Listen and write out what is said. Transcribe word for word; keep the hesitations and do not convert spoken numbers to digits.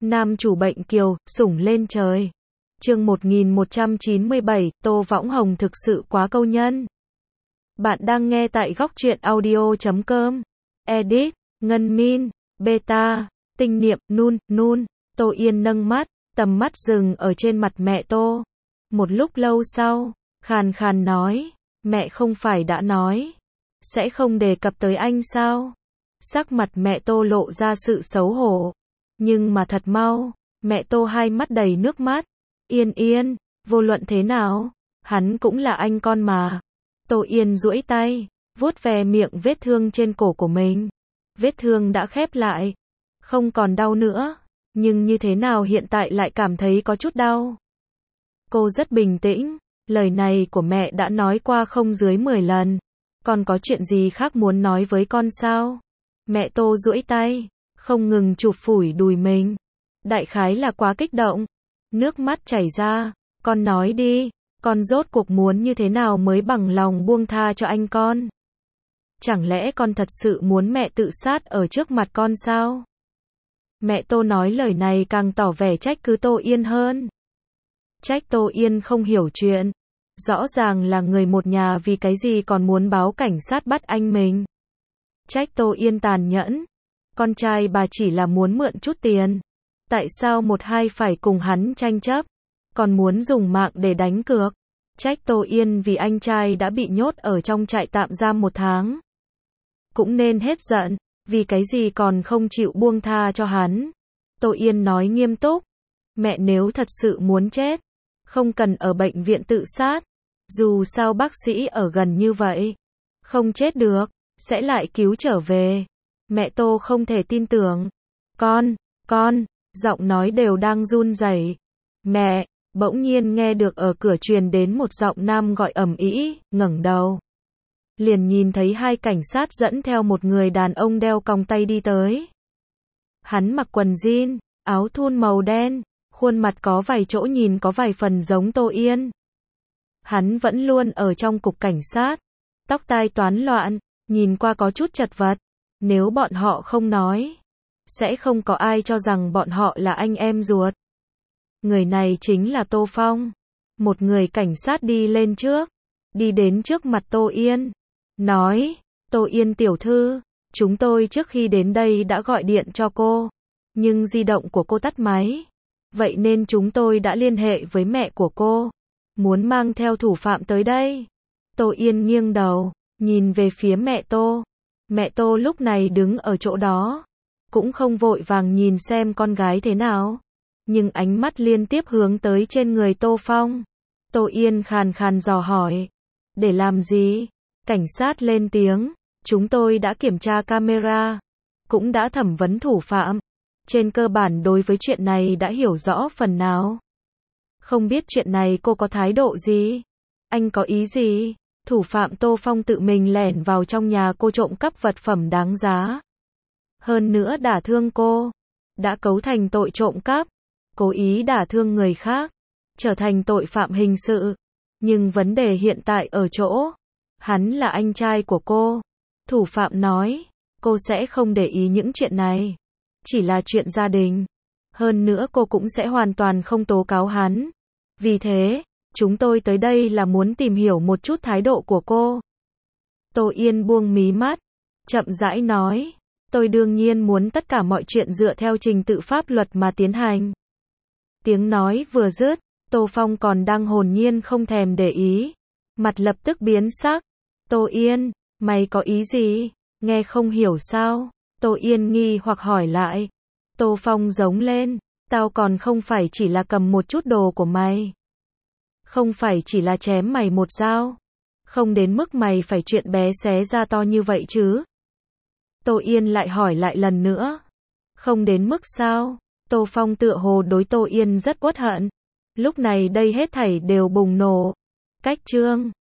Nam chủ bệnh kiều, sủng lên trời. Chương một nghìn một trăm chín mươi bảy, Tô Võng Hồng thực sự quá câu nhân. Bạn đang nghe tại góc truyện audio chấm com. Edit, Ngân Min, Beta, Tinh Niệm, Nun, Nun. Tô Yên nâng mắt, tầm mắt dừng ở trên mặt mẹ Tô. Một lúc lâu sau, khàn khàn nói, mẹ không phải đã nói, sẽ không đề cập tới anh sao? Sắc mặt mẹ Tô lộ ra sự xấu hổ. Nhưng mà thật mau, mẹ Tô hai mắt đầy nước mắt. Yên Yên, vô luận thế nào, hắn cũng là anh con mà. Tô Yên duỗi tay, vuốt ve miệng vết thương trên cổ của mình. Vết thương đã khép lại, không còn đau nữa, nhưng như thế nào hiện tại lại cảm thấy có chút đau. Cô rất bình tĩnh, lời này của mẹ đã nói qua không dưới mười lần. Còn có chuyện gì khác muốn nói với con sao? Mẹ Tô duỗi tay, không ngừng chụp phủi đùi mình. Đại khái là quá kích động. Nước mắt chảy ra, con nói đi, con rốt cuộc muốn như thế nào mới bằng lòng buông tha cho anh con? Chẳng lẽ con thật sự muốn mẹ tự sát ở trước mặt con sao? Mẹ Tô nói lời này càng tỏ vẻ trách cứ Tô Yên hơn. Trách Tô Yên không hiểu chuyện. Rõ ràng là người một nhà vì cái gì còn muốn báo cảnh sát bắt anh mình. Trách Tô Yên tàn nhẫn. Con trai bà chỉ là muốn mượn chút tiền. Tại sao một hai phải cùng hắn tranh chấp, còn muốn dùng mạng để đánh cược. Trách Tô Yên vì anh trai đã bị nhốt ở trong trại tạm giam một tháng. Cũng nên hết giận, vì cái gì còn không chịu buông tha cho hắn. Tô Yên nói nghiêm túc, mẹ nếu thật sự muốn chết, không cần ở bệnh viện tự sát. Dù sao bác sĩ ở gần như vậy, không chết được, sẽ lại cứu trở về. Mẹ Tô không thể tin tưởng. Con, con, giọng nói đều đang run rẩy. Mẹ, bỗng nhiên nghe được ở cửa truyền đến một giọng nam gọi ầm ĩ, ngẩng đầu. Liền nhìn thấy hai cảnh sát dẫn theo một người đàn ông đeo còng tay đi tới. Hắn mặc quần jean, áo thun màu đen, khuôn mặt có vài chỗ nhìn có vài phần giống Tô Yên. Hắn vẫn luôn ở trong cục cảnh sát, tóc tai toán loạn, nhìn qua có chút chật vật. Nếu bọn họ không nói, sẽ không có ai cho rằng bọn họ là anh em ruột. Người này chính là Tô Phong. Một người cảnh sát đi lên trước, đi đến trước mặt Tô Yên, nói, Tô Yên tiểu thư, chúng tôi trước khi đến đây đã gọi điện cho cô, nhưng di động của cô tắt máy. Vậy nên chúng tôi đã liên hệ với mẹ của cô, muốn mang theo thủ phạm tới đây. Tô Yên nghiêng đầu, nhìn về phía mẹ Tô. Mẹ Tô lúc này đứng ở chỗ đó, cũng không vội vàng nhìn xem con gái thế nào, nhưng ánh mắt liên tiếp hướng tới trên người Tô Phong. Tô Yên khàn khàn dò hỏi, để làm gì? Cảnh sát lên tiếng, chúng tôi đã kiểm tra camera, cũng đã thẩm vấn thủ phạm. Trên cơ bản đối với chuyện này đã hiểu rõ phần nào. Không biết chuyện này cô có thái độ gì? Anh có ý gì? Thủ phạm Tô Phong tự mình lẻn vào trong nhà cô trộm cắp vật phẩm đáng giá. Hơn nữa đả thương cô. Đã cấu thành tội trộm cắp, cố ý đả thương người khác, trở thành tội phạm hình sự. Nhưng vấn đề hiện tại ở chỗ, hắn là anh trai của cô. Thủ phạm nói, cô sẽ không để ý những chuyện này. Chỉ là chuyện gia đình. Hơn nữa cô cũng sẽ hoàn toàn không tố cáo hắn. Vì thế, chúng tôi tới đây là muốn tìm hiểu một chút thái độ của cô. Tô Yên buông mí mắt, chậm rãi nói, tôi đương nhiên muốn tất cả mọi chuyện dựa theo trình tự pháp luật mà tiến hành. Tiếng nói vừa dứt, Tô Phong còn đang hồn nhiên không thèm để ý, mặt lập tức biến sắc. Tô Yên, mày có ý gì? Nghe không hiểu sao? Tô Yên nghi hoặc hỏi lại. Tô Phong giống lên, tao còn không phải chỉ là cầm một chút đồ của mày. Không phải chỉ là chém mày một dao. Không đến mức mày phải chuyện bé xé ra to như vậy chứ. Tô Yên lại hỏi lại lần nữa. Không đến mức sao? Tô Phong tựa hồ đối Tô Yên rất uất hận. Lúc này đây hết thảy đều bùng nổ. Cách chương